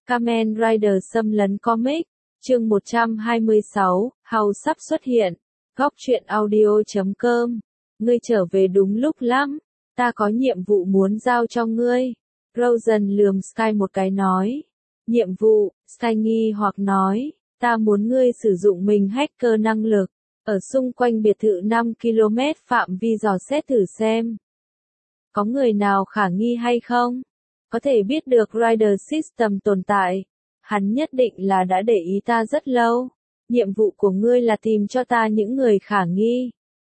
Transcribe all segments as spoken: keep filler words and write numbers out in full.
Kamen Rider xâm lấn comic, chương một trăm hai mươi sáu, Hầu sắp xuất hiện. Góc truyện audio chấm com. Ngươi trở về đúng lúc lắm, ta có nhiệm vụ muốn giao cho ngươi. Rosen lườm Sky một cái nói. Nhiệm vụ, Sky nghi hoặc nói, ta muốn ngươi sử dụng mình hacker năng lực, ở xung quanh biệt thự năm ki lô mét phạm vi dò xét thử xem. Có người nào khả nghi hay không? Có thể biết được Rider System tồn tại. Hắn nhất định là đã để ý ta rất lâu. Nhiệm vụ của ngươi là tìm cho ta những người khả nghi.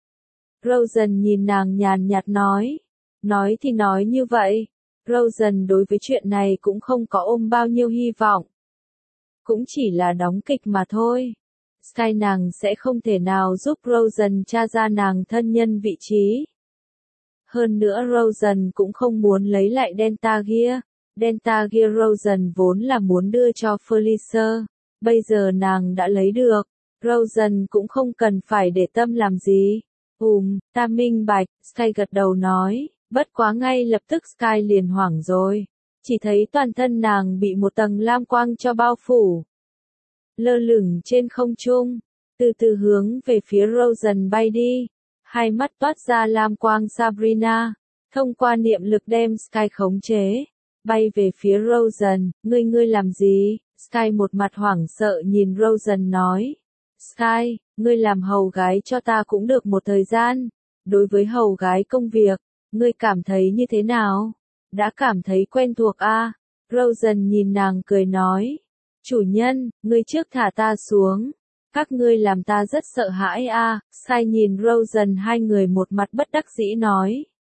Rosen nhìn nàng nhàn nhạt nói. Nói thì nói như vậy. Rosen đối với chuyện này cũng không có ôm bao nhiêu hy vọng. Cũng chỉ là đóng kịch mà thôi. Sky nàng sẽ không thể nào giúp Rosen tra ra nàng thân nhân vị trí. Hơn nữa Rosen cũng không muốn lấy lại Delta Gear. Delta Gear Rosen vốn là muốn đưa cho Felicia. Bây giờ nàng đã lấy được. Rosen cũng không cần phải để tâm làm gì. Ừm, ta minh bạch, Sky gật đầu nói. Bất quá ngay lập tức Sky liền hoảng rồi. Chỉ thấy toàn thân nàng bị một tầng lam quang cho bao phủ. Lơ lửng trên không trung. Từ từ hướng về phía Rosen bay đi. Hai mắt toát ra lam quang Sabrina, thông qua niệm lực đem Sky khống chế, bay về phía Rosen. Ngươi ngươi làm gì? Sky một mặt hoảng sợ nhìn Rosen nói. Sky, ngươi làm hầu gái cho ta cũng được một thời gian. Đối với hầu gái công việc, ngươi cảm thấy như thế nào? Đã cảm thấy quen thuộc à? Rosen nhìn nàng cười nói. Chủ nhân, ngươi trước thả ta xuống. Các ngươi làm ta rất sợ hãi a. À. Sky nhìn Rosen, hai người một mặt bất đắc dĩ nói.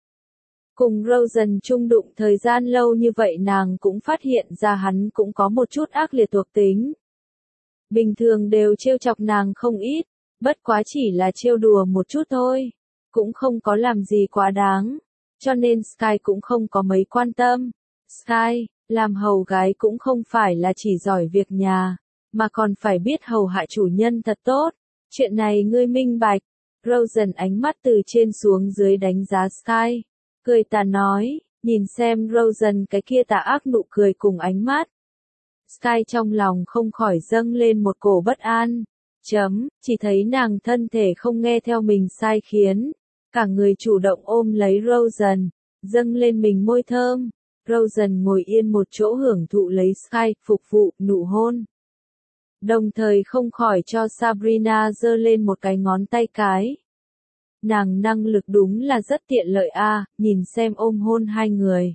Cùng Rosen chung đụng thời gian lâu như vậy nàng cũng phát hiện ra hắn cũng có một chút ác liệt thuộc tính. Bình thường đều trêu chọc nàng không ít, bất quá chỉ là trêu đùa một chút thôi, cũng không có làm gì quá đáng, cho nên Sky cũng không có mấy quan tâm. Sky, làm hầu gái cũng không phải là chỉ giỏi việc nhà, mà còn phải biết hầu hạ chủ nhân thật tốt. Chuyện này ngươi minh bạch. Rosen ánh mắt từ trên xuống dưới đánh giá Sky. Cười tà nói, nhìn xem Rosen cái kia tà ác nụ cười cùng ánh mắt. Sky trong lòng không khỏi dâng lên một cổ bất an. Chấm, chỉ thấy nàng thân thể không nghe theo mình sai khiến. Cả người chủ động ôm lấy Rosen, dâng lên mình môi thơm. Rosen ngồi yên một chỗ hưởng thụ lấy Sky, phục vụ, nụ hôn. Đồng thời không khỏi cho Sabrina giơ lên một cái ngón tay cái. Nàng năng lực đúng là rất tiện lợi a, à, nhìn xem ôm hôn hai người.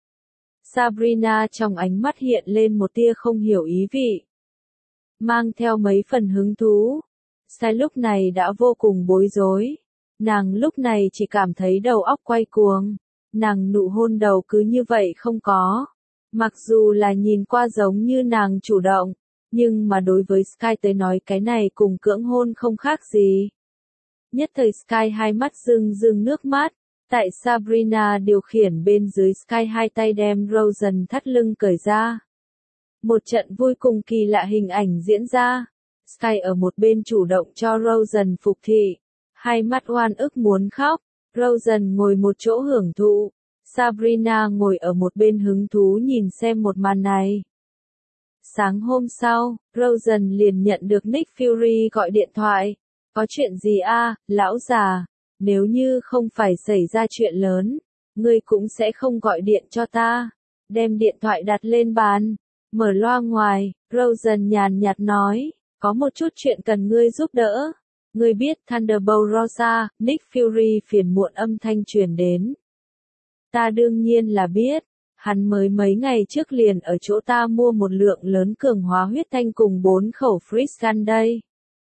Sabrina trong ánh mắt hiện lên một tia không hiểu ý vị. Mang theo mấy phần hứng thú. Sky lúc này đã vô cùng bối rối. Nàng lúc này chỉ cảm thấy đầu óc quay cuồng. Nàng nụ hôn đầu cứ như vậy không có. Mặc dù là nhìn qua giống như nàng chủ động. Nhưng mà đối với Sky tới nói cái này cùng cưỡng hôn không khác gì. Nhất thời Sky hai mắt rưng rưng nước mắt. Tại Sabrina điều khiển bên dưới Sky hai tay đem Rosen thắt lưng cởi ra. Một trận vui cùng kỳ lạ hình ảnh diễn ra. Sky ở một bên chủ động cho Rosen phục thị. Hai mắt oan ức muốn khóc. Rosen ngồi một chỗ hưởng thụ. Sabrina ngồi ở một bên hứng thú nhìn xem một màn này. Sáng hôm sau, Rosen liền nhận được Nick Fury gọi điện thoại. Có chuyện gì a, à, lão già? Nếu như không phải xảy ra chuyện lớn, ngươi cũng sẽ không gọi điện cho ta. Đem điện thoại đặt lên bàn, mở loa ngoài, Rosen nhàn nhạt nói, có một chút chuyện cần ngươi giúp đỡ. Ngươi biết Thunderbolt Rosa, Nick Fury phiền muộn âm thanh truyền đến. Ta đương nhiên là biết. Hắn mới mấy ngày trước liền ở chỗ ta mua một lượng lớn cường hóa huyết thanh cùng bốn khẩu freeze gun đây.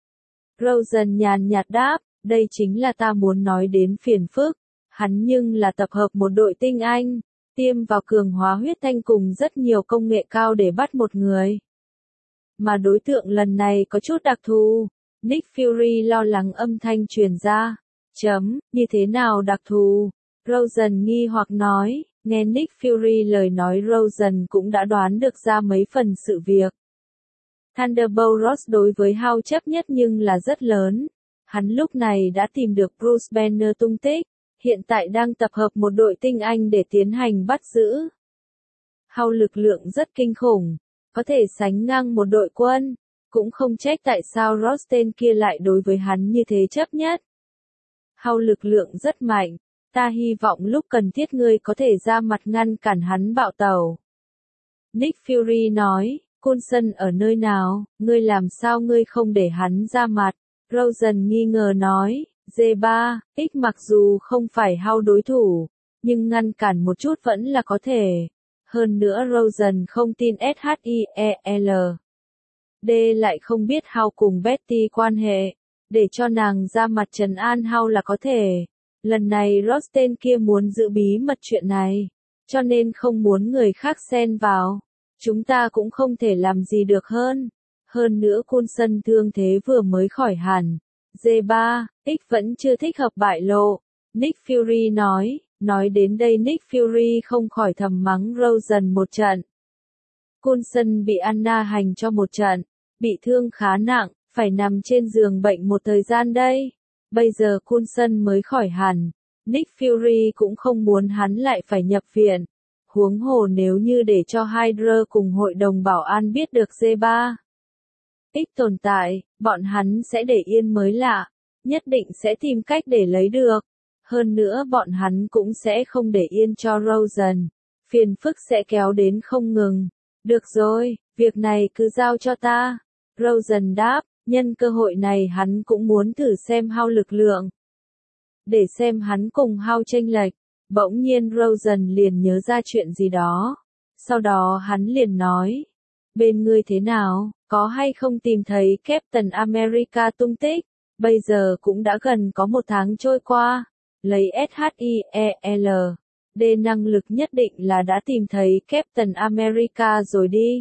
Rosen nhàn nhạt đáp, đây chính là ta muốn nói đến phiền phức. Hắn nhưng là tập hợp một đội tinh anh, tiêm vào cường hóa huyết thanh cùng rất nhiều công nghệ cao để bắt một người. Mà đối tượng lần này có chút đặc thù. Nick Fury lo lắng âm thanh truyền ra. Chấm, như thế nào đặc thù? Rosen nghi hoặc nói. Nghe Nick Fury lời nói Rosen cũng đã đoán được ra mấy phần sự việc. Thunderbolt Ross đối với Hao chấp nhất nhưng là rất lớn. Hắn lúc này đã tìm được Bruce Banner tung tích, hiện tại đang tập hợp một đội tinh anh để tiến hành bắt giữ. Hao lực lượng rất kinh khủng, có thể sánh ngang một đội quân. Cũng không trách tại sao Ross tên kia lại đối với hắn như thế chấp nhất. Hao lực lượng rất mạnh, ta hy vọng lúc cần thiết ngươi có thể ra mặt ngăn cản hắn bạo tẩu. Nick Fury nói, Coulson ở nơi nào, ngươi làm sao ngươi không để hắn ra mặt? Rosen nghi ngờ nói, G ba, X mặc dù không phải Hao đối thủ, nhưng ngăn cản một chút vẫn là có thể. Hơn nữa Rosen không tin Shiel. D lại không biết Hao cùng Betty quan hệ, để cho nàng ra mặt trấn an Hao là có thể. Lần này Ross tên kia muốn giữ bí mật chuyện này, cho nên không muốn người khác xen vào. Chúng ta cũng không thể làm gì được hơn. Hơn nữa Coulson thương thế vừa mới khỏi hẳn. G ba, X vẫn chưa thích hợp bại lộ. Nick Fury nói, nói đến đây Nick Fury không khỏi thầm mắng Rosen một trận. Coulson bị Anna hành cho một trận, bị thương khá nặng, phải nằm trên giường bệnh một thời gian đây. Bây giờ Coulson mới khỏi hẳn, Nick Fury cũng không muốn hắn lại phải nhập viện. Huống hồ nếu như để cho Hydra cùng hội đồng bảo an biết được G ba X tồn tại, bọn hắn sẽ để yên mới lạ, nhất định sẽ tìm cách để lấy được. Hơn nữa bọn hắn cũng sẽ không để yên cho Rosen, phiền phức sẽ kéo đến không ngừng. Được rồi, việc này cứ giao cho ta. Rosen đáp, nhân cơ hội này hắn cũng muốn thử xem Hao lực lượng. Để xem hắn cùng Hao chênh lệch. Bỗng nhiên Rosen liền nhớ ra chuyện gì đó. Sau đó hắn liền nói, bên ngươi thế nào, có hay không tìm thấy Captain America tung tích? Bây giờ cũng đã gần có một tháng trôi qua. Lấy Shiel, D năng lực nhất định là đã tìm thấy Captain America rồi đi.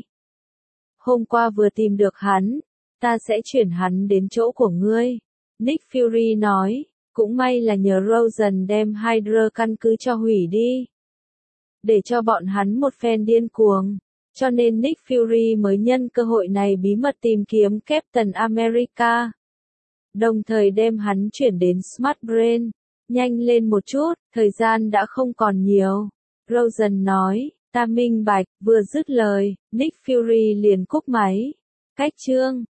Hôm qua vừa tìm được hắn, ta sẽ chuyển hắn đến chỗ của ngươi. Nick Fury nói, cũng may là nhờ Rosen đem Hydra căn cứ cho hủy đi. Để cho bọn hắn một phen điên cuồng. Cho nên Nick Fury mới nhân cơ hội này bí mật tìm kiếm Captain America. Đồng thời đem hắn chuyển đến Smart Brain. Nhanh lên một chút, thời gian đã không còn nhiều. Rosen nói, ta minh bạch, vừa dứt lời, Nick Fury liền cúp máy. Cách chương